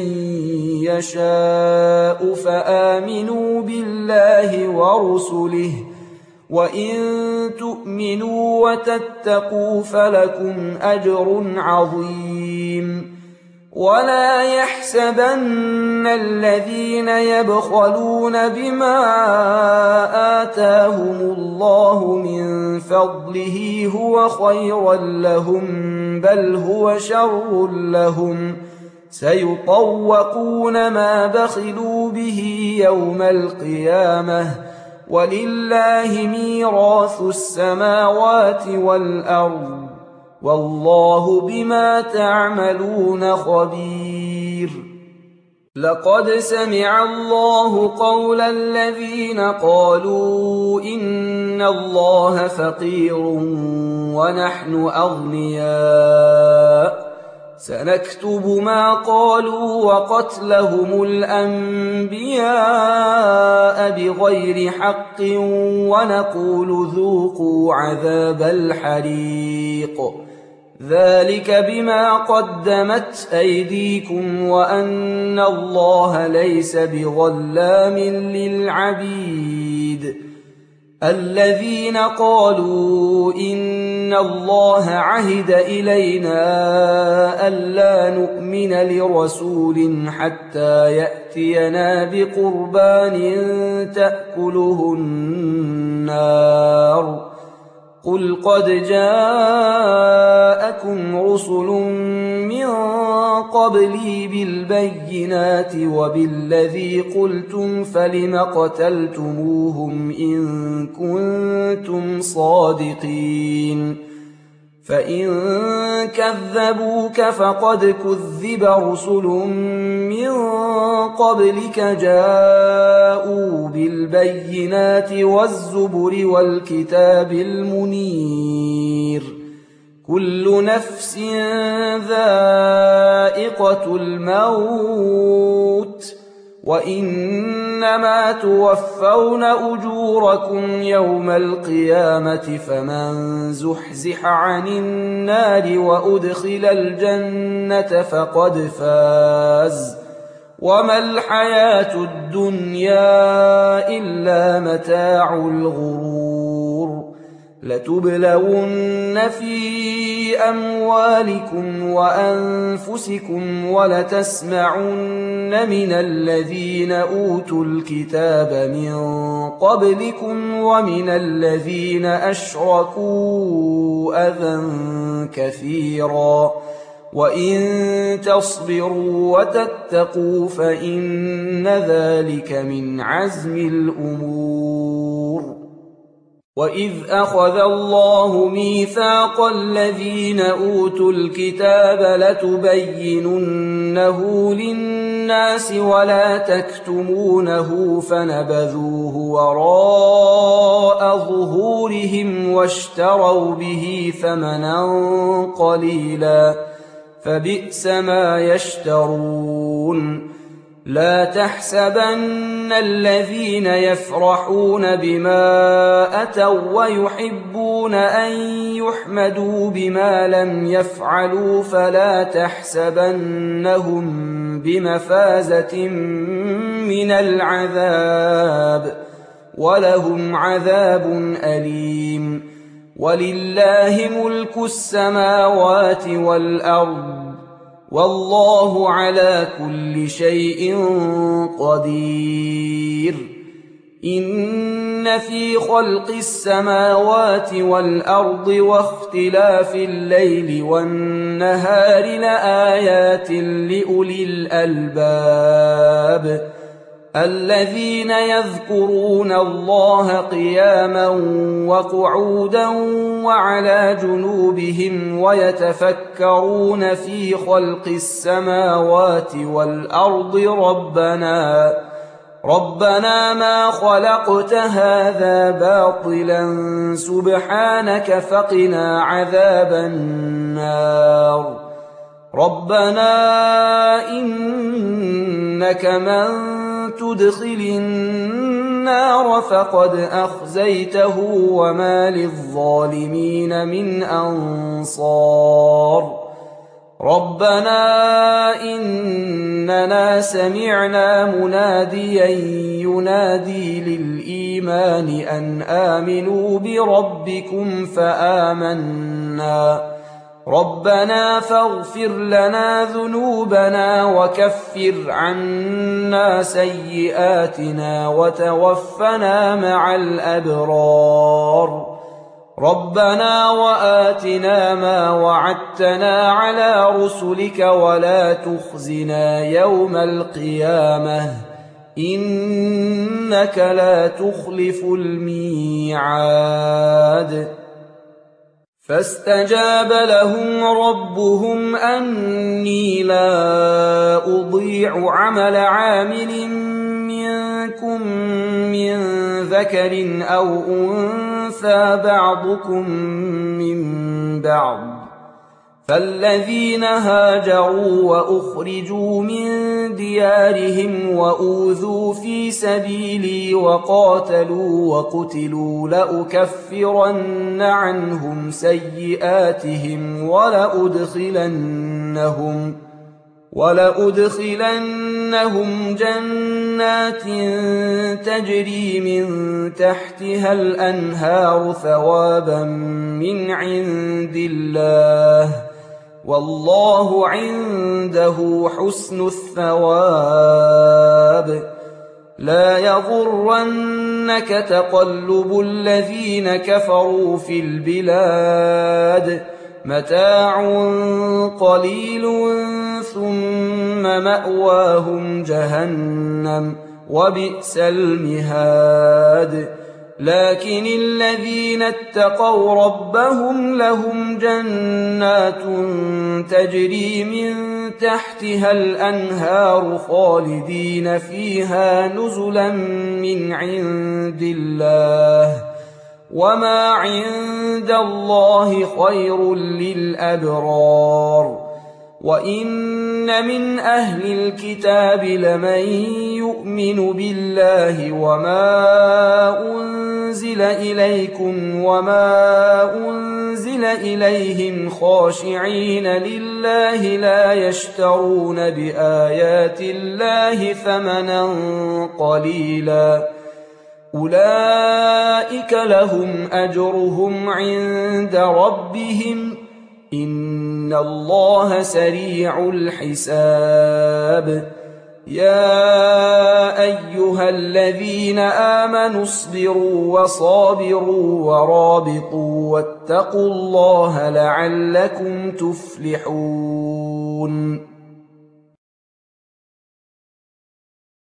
Speaker 1: يشاء فآمنوا بالله ورسله وإن تؤمنوا وتتقوا فلكم أجر عظيم ولا يحسبن الذين يبخلون بما آتاهم الله من فضله هو خيرا لهم بل هو شر لهم سيطوقون ما بخلوا به يوم القيامة ولله ميراث السماوات والأرض والله بما تعملون خبير لقد سمع الله قول الذين قالوا إن الله فقير ونحن أغنياء سنكتب ما قالوا وقتلهم الأنبياء بغير حق ونقول ذوقوا عذاب الحريق ذلك بما قدمت أيديكم وأن الله ليس بظلام للعبيد الذين قالوا إن الله عهد إلينا ألا نؤمن لرسول حتى يأتينا بقربان تأكله النار قل قد جاءكم رسل من قبلي بالبينات وبالذي قلتم فلم قتلتموهم إن كنتم صادقين فإن كذبوك فقد كذب رسل من قبلك جاءوا بالبينات والزبر والكتاب المنير كل نفس ذائقة الموت وإنما توفون أجوركم يوم القيامة فمن زحزح عن النار وأدخل الجنة فقد فاز وما الحياة الدنيا إلا متاع الغرور لتبلون في أموالكم وأنفسكم ولتسمعن من الذين أوتوا الكتاب من قبلكم ومن الذين أشركوا أذى كثيرا وإن تصبروا وتتقوا فإن ذلك من عزم الأمور. وَإِذْ أَخَذَ اللَّهُ مِيثَاقَ الَّذِينَ أُوتُوا الْكِتَابَ لَتُبَيِّنُنَّهُ لِلنَّاسِ وَلَا تَكْتُمُونَهُ فَنَبَذُوهُ وَرَاءَ ظُهُورِهِمْ وَاشْتَرَوْا بِهِ ثَمَنًا قَلِيلًا فَبِئْسَ مَا يَشْتَرُونَ. لا تحسبن الذين يفرحون بما أتوا ويحبون أن يحمدوا بما لم يفعلوا فلا تحسبنهم بمفازة من العذاب ولهم عذاب أليم. ولله ملك السماوات والأرض والله على كل شيء قدير. إن في خلق السماوات والأرض واختلاف الليل والنهار لآيات لأولي الألباب الذين يذكرون الله قياما وقعودا وعلى جنوبهم ويتفكرون في خلق السماوات والأرض ربنا ربنا ما خلقت هذا باطلا سبحانك فقنا عذاب النار. ربنا إنك من تدخل النار فقد أخزيته وما للظالمين من أنصار. ربنا إننا سمعنا مناديا ينادي للإيمان أن آمنوا بربكم فآمنا ربنا فاغفر لنا ذنوبنا وكفر عنا سيئاتنا وتوفنا مع الأبرار. ربنا وآتنا ما وعدتنا على رسلك ولا تخزنا يوم القيامة إنك لا تخلف الميعاد. فاستجاب لهم ربهم أني لا أضيع عمل عامل منكم من ذكر أو أنثى بعضكم من بعض فالذين هاجروا وأخرجوا من ديارهم وأوذوا في سبيلي وقاتلوا وقتلوا لأكفرن عنهم سيئاتهم ولأدخلنهم ولأدخلنهم جنات تجري من تحتها الأنهار ثوابا من عند الله والله عنده حسن الثواب. لا يغرنك تقلب الذين كفروا في البلاد متاع قليل ثم مأواهم جهنم وبئس المهاد. لكن الذين اتقوا ربهم لهم جنات تجري من تحتها الأنهار خالدين فيها نزلا من عند الله وما عند الله خير للأبرار. وإن من أهل الكتاب لمن يؤمن بالله وما أنزل إليكم وما أنزل إليهم خاشعين لله لا يشترون بآيات الله ثمنا قليلا أولئك لهم أجرهم عند ربهم إن الله سريع الحساب يا أيها الذين آمنوا اصبروا وصابروا ورابطوا واتقوا الله لعلكم تفلحون